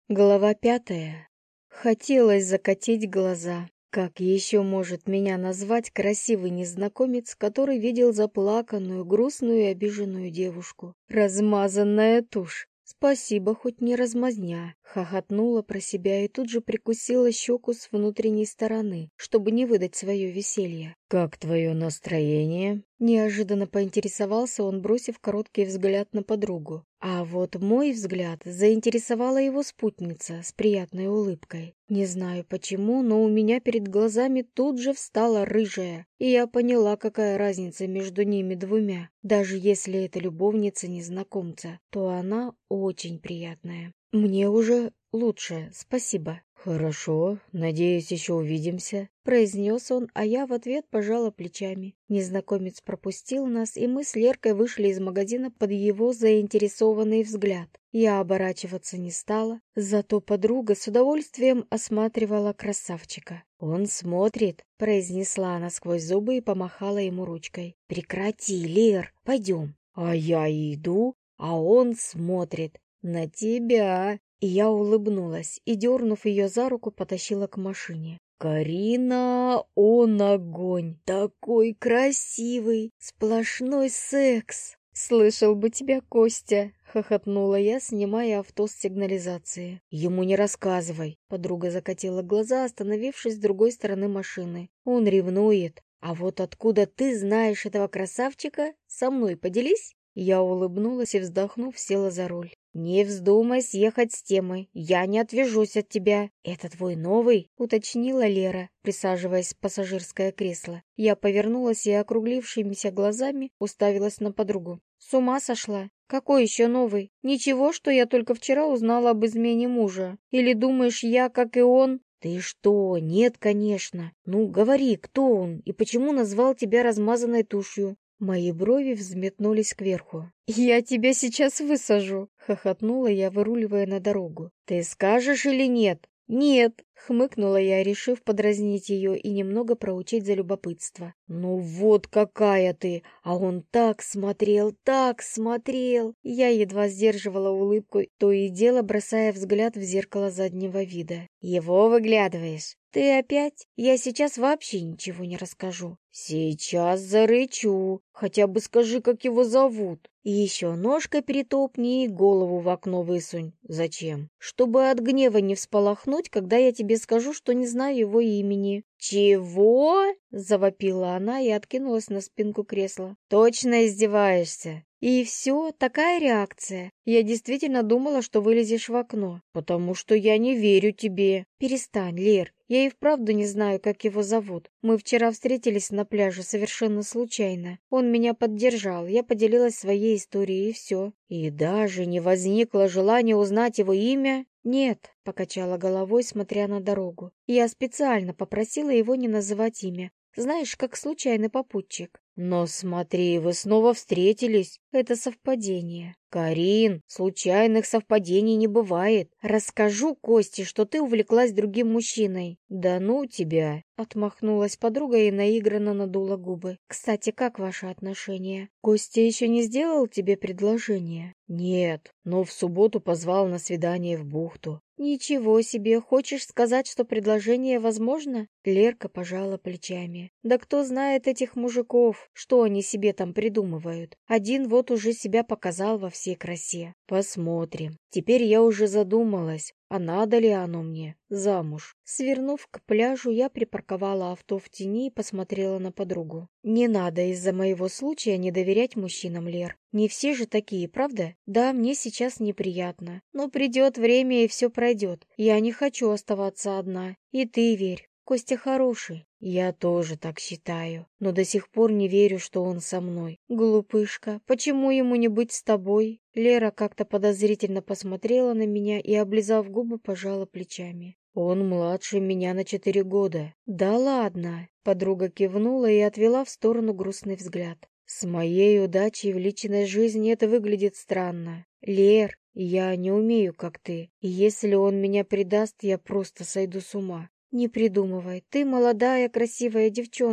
Глава 5. Хотелось закатить глаза. Как еще может меня назвать красивый незнакомец, который видел заплаканную, грустную и обиженную девушку? Размазанная тушь. Спасибо, хоть не размазня. Хохотнула про себя и тут же прикусила щеку с внутренней стороны, чтобы не выдать свое веселье. «Как твое настроение?» Неожиданно поинтересовался он, бросив короткий взгляд на подругу. А вот мой взгляд заинтересовала его спутница с приятной улыбкой. Не знаю почему, но у меня перед глазами тут же встала рыжая, и я поняла, какая разница между ними двумя. Даже если это любовница незнакомца, то она очень приятная. Мне уже лучше, спасибо. «Хорошо, надеюсь, еще увидимся», — произнес он, а я в ответ пожала плечами. Незнакомец пропустил нас, и мы с Леркой вышли из магазина под его заинтересованный взгляд. Я оборачиваться не стала, зато подруга с удовольствием осматривала красавчика. «Он смотрит», — произнесла она сквозь зубы и помахала ему ручкой. «Прекрати, Лер, пойдем». «А я иду, а он смотрит на тебя». И я улыбнулась и, дернув ее за руку, потащила к машине. «Карина, он огонь! Такой красивый! Сплошной секс!» «Слышал бы тебя, Костя!» — хохотнула я, снимая авто с сигнализации. «Ему не рассказывай!» — подруга закатила глаза, остановившись с другой стороны машины. «Он ревнует. А вот откуда ты знаешь этого красавчика? Со мной поделись!» Я улыбнулась и, вздохнув, села за руль. «Не вздумай съехать с темы, я не отвяжусь от тебя». «Это твой новый?» — уточнила Лера, присаживаясь в пассажирское кресло. Я повернулась и округлившимися глазами уставилась на подругу. «С ума сошла? Какой еще новый? Ничего, что я только вчера узнала об измене мужа. Или думаешь, я, как и он...» «Ты что? Нет, конечно. Ну, говори, кто он и почему назвал тебя размазанной тушью?» Мои брови взметнулись кверху. «Я тебя сейчас высажу!» — хохотнула я, выруливая на дорогу. «Ты скажешь или нет?» «Нет!» — хмыкнула я, решив подразнить ее и немного проучить за любопытство. «Ну вот какая ты! А он так смотрел, так смотрел!» Я едва сдерживала улыбку, то и дело бросая взгляд в зеркало заднего вида. «Его выглядываешь?» «Ты опять? Я сейчас вообще ничего не расскажу». «Сейчас зарычу. Хотя бы скажи, как его зовут». «И еще ножкой перетопни и голову в окно высунь». «Зачем?» «Чтобы от гнева не всполохнуть, когда я тебе скажу, что не знаю его имени». «Чего?» — завопила она и откинулась на спинку кресла. «Точно издеваешься?» И все, такая реакция. Я действительно думала, что вылезешь в окно. «Потому что я не верю тебе». «Перестань, Лер, я и вправду не знаю, как его зовут. Мы вчера встретились на пляже совершенно случайно. Он меня поддержал, я поделилась своей историей и все». «И даже не возникло желания узнать его имя?» «Нет», — покачала головой, смотря на дорогу. «Я специально попросила его не называть имя. Знаешь, как случайный попутчик». «Но смотри, вы снова встретились. Это совпадение». «Карин, случайных совпадений не бывает. Расскажу Косте, что ты увлеклась другим мужчиной». «Да ну тебя!» — отмахнулась подруга и наигранно надула губы. «Кстати, как ваши отношения? Костя еще не сделал тебе предложение?» «Нет, но в субботу позвал на свидание в бухту». «Ничего себе! Хочешь сказать, что предложение возможно?» Лерка пожала плечами. «Да кто знает этих мужиков, что они себе там придумывают? Один вот уже себя показал во всей красе. Посмотрим. Теперь я уже задумалась, а надо ли оно мне замуж?» Свернув к пляжу, я припарковала авто в тени и посмотрела на подругу. «Не надо из-за моего случая не доверять мужчинам, Лер. Не все же такие, правда? Да, мне сейчас неприятно. Но придет время, и все пройдет. Я не хочу оставаться одна. И ты верь. Костя хороший». «Я тоже так считаю, но до сих пор не верю, что он со мной». «Глупышка, почему ему не быть с тобой?» Лера как-то подозрительно посмотрела на меня и, облизав губы, пожала плечами. «Он младше меня на 4 года». «Да ладно!» Подруга кивнула и отвела в сторону грустный взгляд. «С моей удачей в личной жизни это выглядит странно. Лер, я не умею, как ты, и если он меня предаст, я просто сойду с ума». «Не придумывай, ты молодая, красивая девчонка,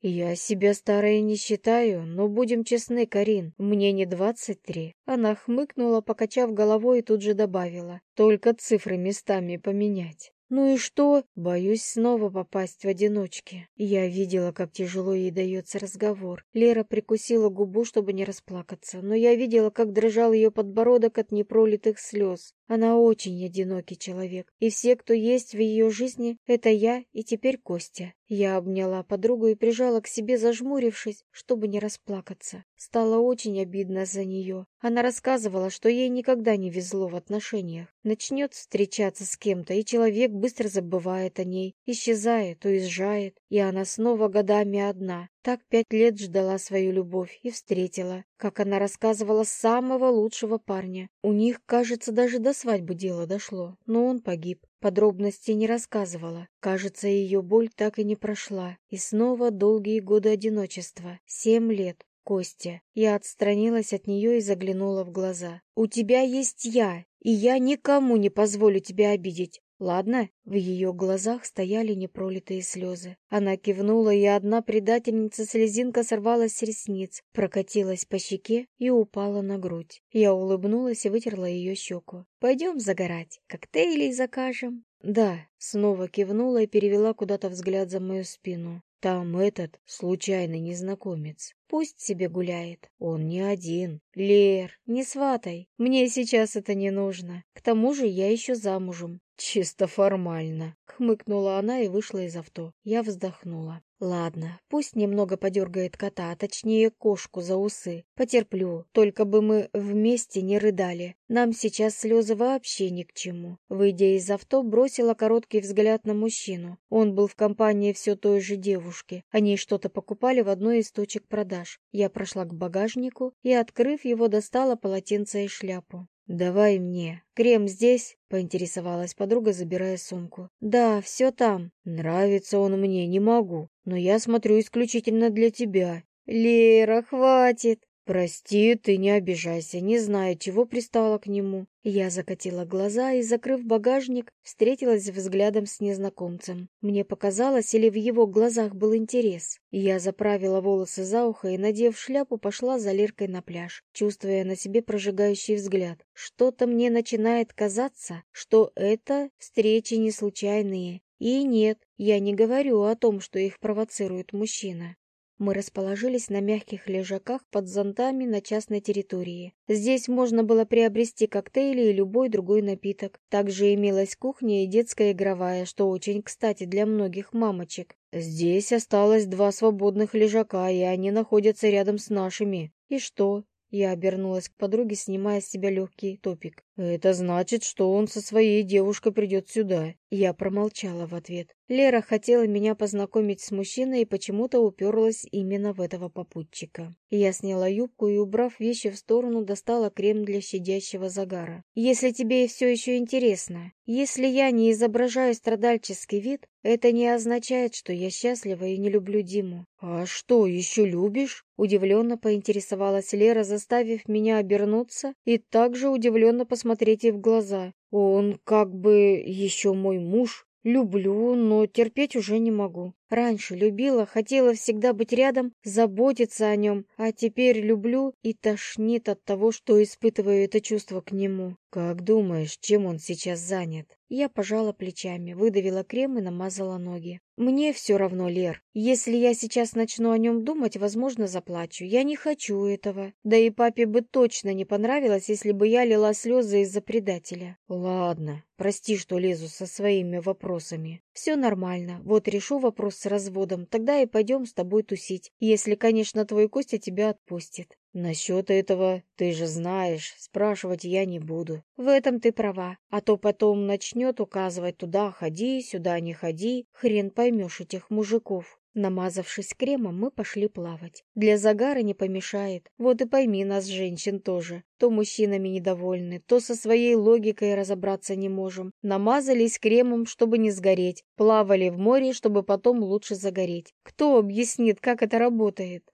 «Я себя старой не считаю, но будем честны, Карин, мне не 23». Она хмыкнула, покачав головой, и тут же добавила: «Только цифры местами поменять». «Ну и что? Боюсь снова попасть в одиночки». Я видела, как тяжело ей дается разговор. Лера прикусила губу, чтобы не расплакаться, но я видела, как дрожал ее подбородок от непролитых слез. Она очень одинокий человек, и все, кто есть в ее жизни, это я и теперь Костя. Я обняла подругу и прижала к себе, зажмурившись, чтобы не расплакаться. Стало очень обидно за нее. Она рассказывала, что ей никогда не везло в отношениях. Начнет встречаться с кем-то, и человек быстро забывает о ней, исчезает, уезжает, и она снова годами одна. Так 5 лет ждала свою любовь и встретила, как она рассказывала, самого лучшего парня. У них, кажется, даже до свадьбы дело дошло, но он погиб. Подробностей не рассказывала. Кажется, ее боль так и не прошла. И снова долгие годы одиночества. 7 лет. Костя. Я отстранилась от нее и заглянула в глаза. «У тебя есть я, и я никому не позволю тебя обидеть. Ладно?» В ее глазах стояли непролитые слезы. Она кивнула, и одна предательница слезинка сорвалась с ресниц, прокатилась по щеке и упала на грудь. Я улыбнулась и вытерла ее щеку. «Пойдем загорать, коктейлей закажем». «Да», снова кивнула и перевела куда-то взгляд за мою спину. «Там этот случайный незнакомец. Пусть себе гуляет. Он не один. Лер, не сватай. Мне сейчас это не нужно. К тому же я еще замужем». «Чисто формально», — хмыкнула она и вышла из авто. Я вздохнула. «Ладно, пусть немного подергает кота, а точнее кошку за усы. Потерплю, только бы мы вместе не рыдали. Нам сейчас слезы вообще ни к чему». Выйдя из авто, бросила короткий взгляд на мужчину. Он был в компании все той же девушки. Они что-то покупали в одной из точек продаж. Я прошла к багажнику и, открыв его, достала полотенце и шляпу. «Давай мне. Крем здесь?» — поинтересовалась подруга, забирая сумку. «Да, все там». «Нравится он мне, не могу. Но я смотрю исключительно для тебя». «Лера, хватит!» «Прости, ты не обижайся, не знаю, чего пристала к нему». Я закатила глаза и, закрыв багажник, встретилась взглядом с незнакомцем. Мне показалось, или в его глазах был интерес. Я заправила волосы за ухо и, надев шляпу, пошла за Леркой на пляж, чувствуя на себе прожигающий взгляд. Что-то мне начинает казаться, что это встречи не случайные. И нет, я не говорю о том, что их провоцирует мужчина. Мы расположились на мягких лежаках под зонтами на частной территории. Здесь можно было приобрести коктейли и любой другой напиток. Также имелась кухня и детская игровая, что очень кстати для многих мамочек. «Здесь осталось 2 свободных лежака, и они находятся рядом с нашими». «И что?» Я обернулась к подруге, снимая с себя легкий топик. «Это значит, что он со своей девушкой придет сюда». Я промолчала в ответ. Лера хотела меня познакомить с мужчиной и почему-то уперлась именно в этого попутчика. Я сняла юбку и, убрав вещи в сторону, достала крем для щадящего загара. «Если тебе все еще интересно, если я не изображаю страдальческий вид, это не означает, что я счастлива и не люблю Диму». «А что, еще любишь?» Удивленно поинтересовалась Лера, заставив меня обернуться и также удивленно посмотреть ей в глаза. «Он как бы еще мой муж. Люблю, но терпеть уже не могу. Раньше любила, хотела всегда быть рядом, заботиться о нем, а теперь люблю и тошнит от того, что испытываю это чувство к нему». «Как думаешь, чем он сейчас занят?» Я пожала плечами, выдавила крем и намазала ноги. «Мне все равно, Лер. Если я сейчас начну о нем думать, возможно, заплачу. Я не хочу этого. Да и папе бы точно не понравилось, если бы я лила слезы из-за предателя». «Ладно, прости, что лезу со своими вопросами». «Все нормально. Вот решу вопрос с разводом, тогда и пойдем с тобой тусить. Если, конечно, твой Костя тебя отпустит». «Насчет этого, ты же знаешь, спрашивать я не буду». «В этом ты права, а то потом начнет указывать туда ходи, сюда не ходи, хрен поймешь этих мужиков». Намазавшись кремом, мы пошли плавать. Для загара не помешает. Вот и пойми нас, женщин, тоже. То мужчинами недовольны, то со своей логикой разобраться не можем. Намазались кремом, чтобы не сгореть. Плавали в море, чтобы потом лучше загореть. Кто объяснит, как это работает?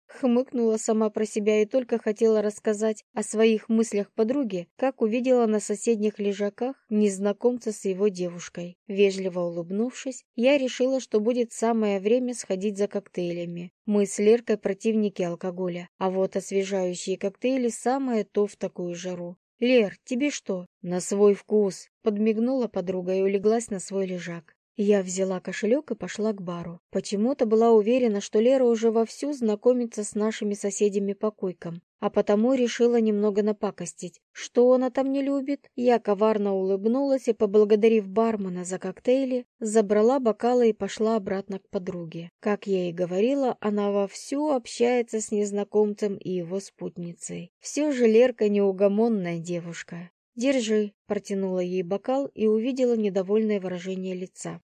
Хмыкнула сама про себя и только хотела рассказать о своих мыслях подруге, как увидела на соседних лежаках незнакомца с его девушкой. Вежливо улыбнувшись, я решила, что будет самое время сходить за коктейлями. Мы с Леркой противники алкоголя, а вот освежающие коктейли самое то в такую жару. «Лер, тебе что?» «На свой вкус», — подмигнула подруга и улеглась на свой лежак. Я взяла кошелек и пошла к бару. Почему-то была уверена, что Лера уже вовсю знакомится с нашими соседями по койкам, а потому решила немного напакостить. Что она там не любит? Я коварно улыбнулась и, поблагодарив бармена за коктейли, забрала бокалы и пошла обратно к подруге. Как я и говорила, она вовсю общается с незнакомцем и его спутницей. Все же Лерка неугомонная девушка. «Держи», — протянула ей бокал и увидела недовольное выражение лица.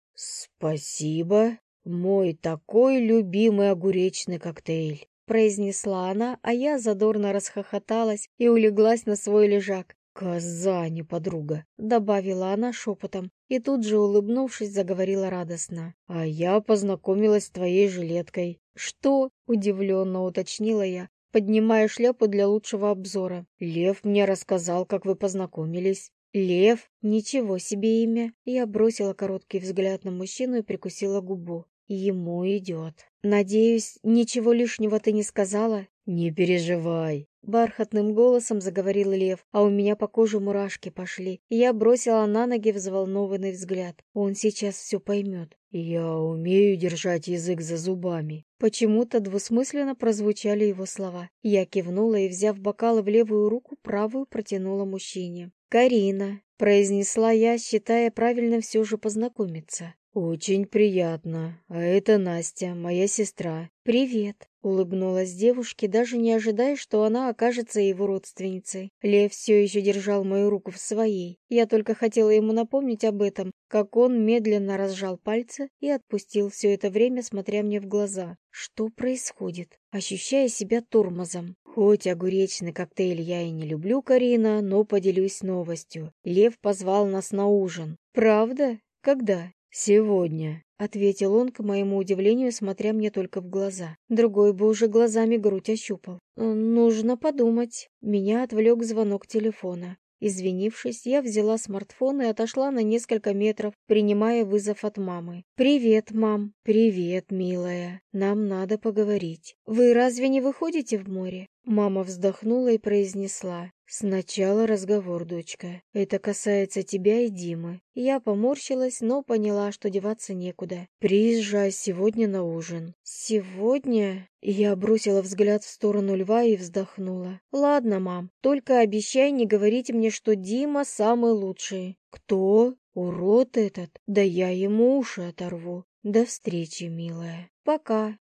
«Спасибо, мой такой любимый огуречный коктейль», — произнесла она, а я задорно расхохоталась и улеглась на свой лежак. «Казань, подруга», — добавила она шепотом, и тут же, улыбнувшись, заговорила радостно. «А я познакомилась с твоей жилеткой». «Что?» — удивленно уточнила я, поднимая шляпу для лучшего обзора. «Лев мне рассказал, как вы познакомились». «Лев? Ничего себе имя!» Я бросила короткий взгляд на мужчину и прикусила губу. «Ему идет. Надеюсь, ничего лишнего ты не сказала?» «Не переживай!» Бархатным голосом заговорил Лев, а у меня по коже мурашки пошли. Я бросила на ноги взволнованный взгляд. Он сейчас все поймет. «Я умею держать язык за зубами». Почему-то двусмысленно прозвучали его слова. Я кивнула и, взяв бокалы в левую руку, правую протянула мужчине. «Карина», — произнесла я, считая правильно все же познакомиться. «Очень приятно. А это Настя, моя сестра». «Привет», — улыбнулась девушке, даже не ожидая, что она окажется его родственницей. Лев все еще держал мою руку в своей. Я только хотела ему напомнить об этом, как он медленно разжал пальцы и отпустил все это время, смотря мне в глаза. Что происходит? Ощущая себя тормозом. Хоть огуречный коктейль я и не люблю, Карина, но поделюсь новостью. Лев позвал нас на ужин. «Правда? Когда?» «Сегодня», — ответил он, к моему удивлению, смотря мне только в глаза. Другой бы уже глазами грудь ощупал. «Нужно подумать». Меня отвлек звонок телефона. Извинившись, я взяла смартфон и отошла на несколько метров, принимая вызов от мамы. «Привет, мам». «Привет, милая. Нам надо поговорить». «Вы разве не выходите в море?» Мама вздохнула и произнесла. «Сначала разговор, дочка. Это касается тебя и Димы». Я поморщилась, но поняла, что деваться некуда. «Приезжай сегодня на ужин». «Сегодня?» Я бросила взгляд в сторону Льва и вздохнула. «Ладно, мам, только обещай не говорить мне, что Дима самый лучший». «Кто? Урод этот? Да я ему уши оторву». «До встречи, милая». «Пока».